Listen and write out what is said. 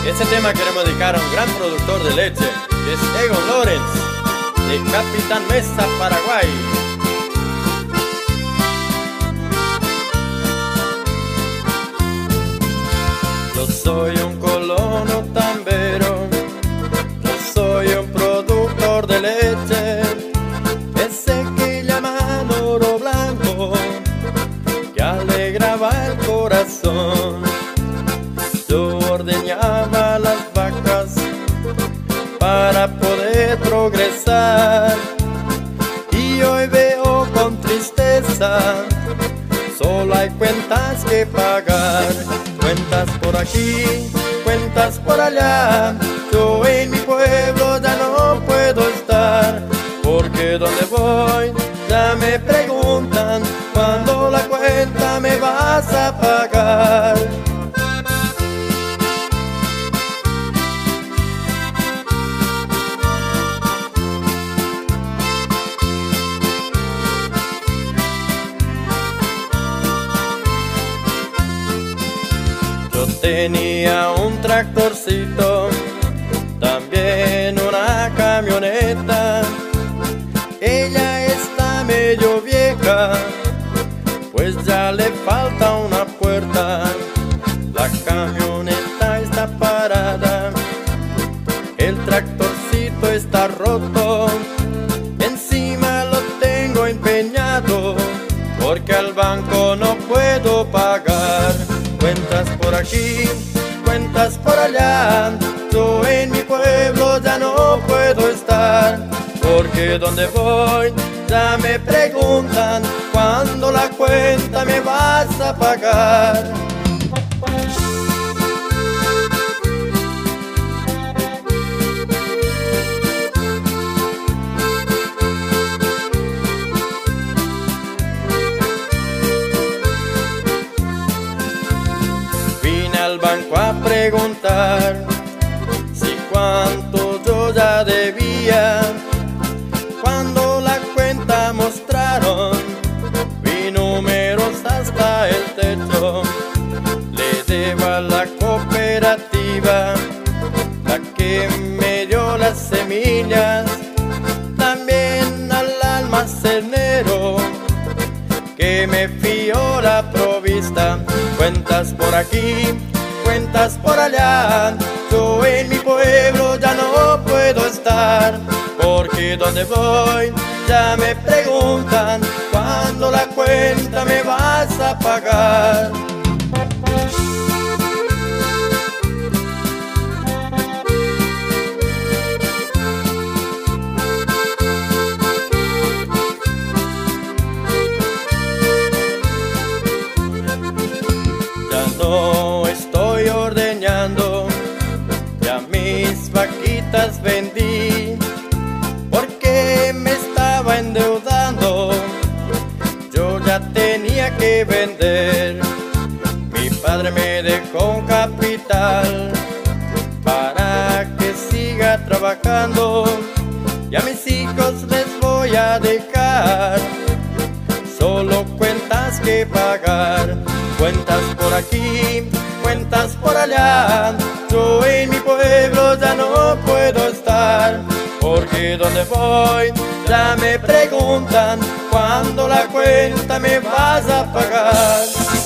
Este tema queremos dedicar a un gran productor de leche, que es Egon Lorenz, de Capitán Mesa, Paraguay. Yo soy un colono tambero, yo soy un productor de leche, ese que llaman oro blanco, que alegraba el corazón. Yo ordeñaba las vacas para poder progresar, y hoy veo con tristeza, solo hay cuentas que pagar. Cuentas por aquí, cuentas por allá, yo en mi pueblo ya no puedo estar, porque donde voy ya me preguntan cuándo la cuenta me vas a pagar. Yo tenía un tractorcito, también una camioneta. Ella está medio vieja, pues ya le falta una puerta. La camioneta está parada, el tractorcito está roto, encima lo tengo empeñado, porque al banco no puedo pagar. Cuentas por aquí, cuentas por allá, yo en mi pueblo ya no puedo estar, porque donde voy ya me preguntan cuándo la cuenta me vas a pagar. Al banco a preguntar si cuánto yo ya debía. Cuando la cuenta mostraron, vi números hasta el techo. Le debo a la cooperativa, la que me dio las semillas, también al almacenero que me fió la provista. Cuentas por aquí, cuentas por allá, yo en mi pueblo ya no puedo estar, porque donde voy ya me preguntan cuándo la cuenta me vas a pagar. No estoy ordeñando, ya mis vaquitas vendí, porque me estaba endeudando, yo ya tenía que vender. Mi padre me dejó un capital para que siga trabajando, y a mis hijos les voy a dejar solo cuentas que pagar. Cuentas por aquí, cuentas por allá, yo en mi pueblo ya no puedo estar, porque donde voy ya me preguntan cuándo la cuenta me vas a pagar.